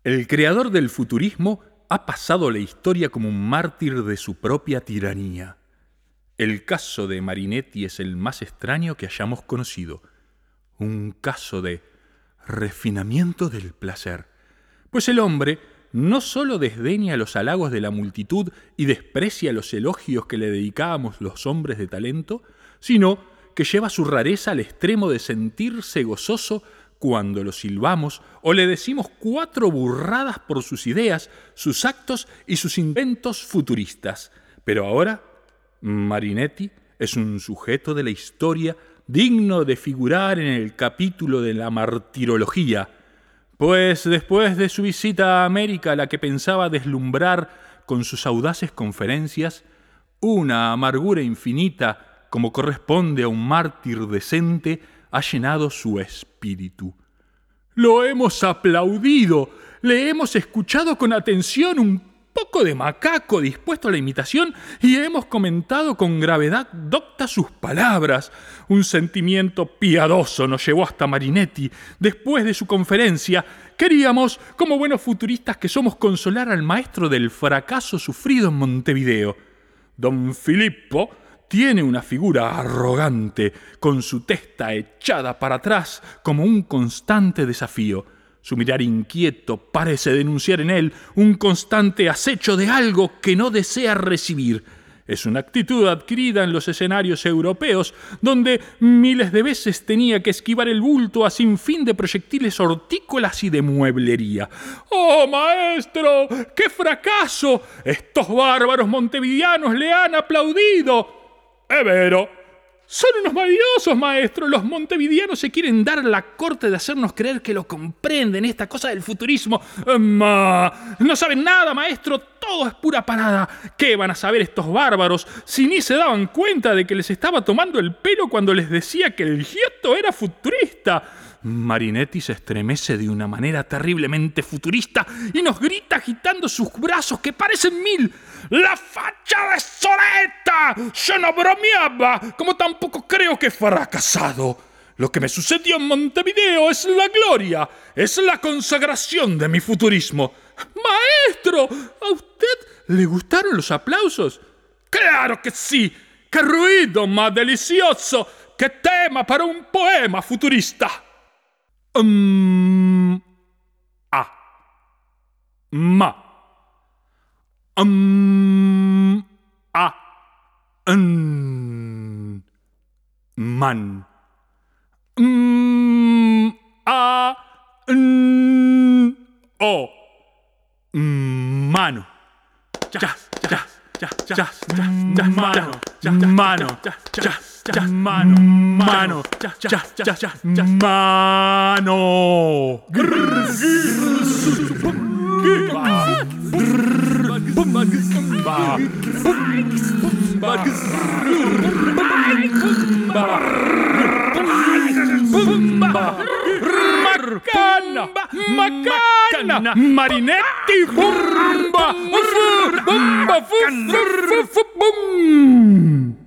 El creador del futurismo ha pasado la historia como un mártir de su propia tiranía. El caso de Marinetti es el más extraño que hayamos conocido. Un caso de refinamiento del placer. Pues el hombre no sólo desdeña los halagos de la multitud y desprecia los elogios que le dedicábamos los hombres de talento, sino que lleva su rareza al extremo de sentirse gozoso cuando lo silbamos o le decimos 4 burradas por sus ideas, sus actos y sus inventos futuristas. Pero ahora, Marinetti es un sujeto de la historia digno de figurar en el capítulo de la martirología, pues después de su visita a América, la que pensaba deslumbrar con sus audaces conferencias, una amargura infinita, como corresponde a un mártir decente, ha llenado su espíritu. Lo hemos aplaudido, le hemos escuchado con atención, un poco de macaco dispuesto a la imitación, y hemos comentado con gravedad docta sus palabras. Un sentimiento piadoso nos llevó hasta Marinetti. Después de su conferencia, queríamos, como buenos futuristas que somos, consolar al maestro del fracaso sufrido en Montevideo. Don Filippo tiene una figura arrogante, con su testa echada para atrás como un constante desafío. Su mirar inquieto parece denunciar en él un constante acecho de algo que no desea recibir. Es una actitud adquirida en los escenarios europeos, donde miles de veces tenía que esquivar el bulto a sinfín de proyectiles hortícolas y de mueblería. ¡Oh, maestro! ¡Qué fracaso! Estos bárbaros montevideanos le han aplaudido. ¡Es vero! Son unos maravillosos, maestro. Los montevideanos se quieren dar la corte de hacernos creer que lo comprenden, esta cosa del futurismo. No saben nada, maestro. Todo es pura parada. ¿Qué van a saber estos bárbaros si ni se daban cuenta de que les estaba tomando el pelo cuando les decía que el Giotto era futurista? Marinetti se estremece de una manera terriblemente futurista y nos grita agitando sus brazos que parecen 1000. ¡La fachada es soleta! Yo no bromeaba, como tampoco creo que he fracasado. Lo que me sucedió en Montevideo es la gloria, es la consagración de mi futurismo. ¡Maestro! ¿A usted le gustaron los aplausos? ¡Claro que sí! ¡Qué ruido más delicioso! ¡Qué tema para un poema futurista! Man. Mano. Macana, Marinetti, bumba, bum.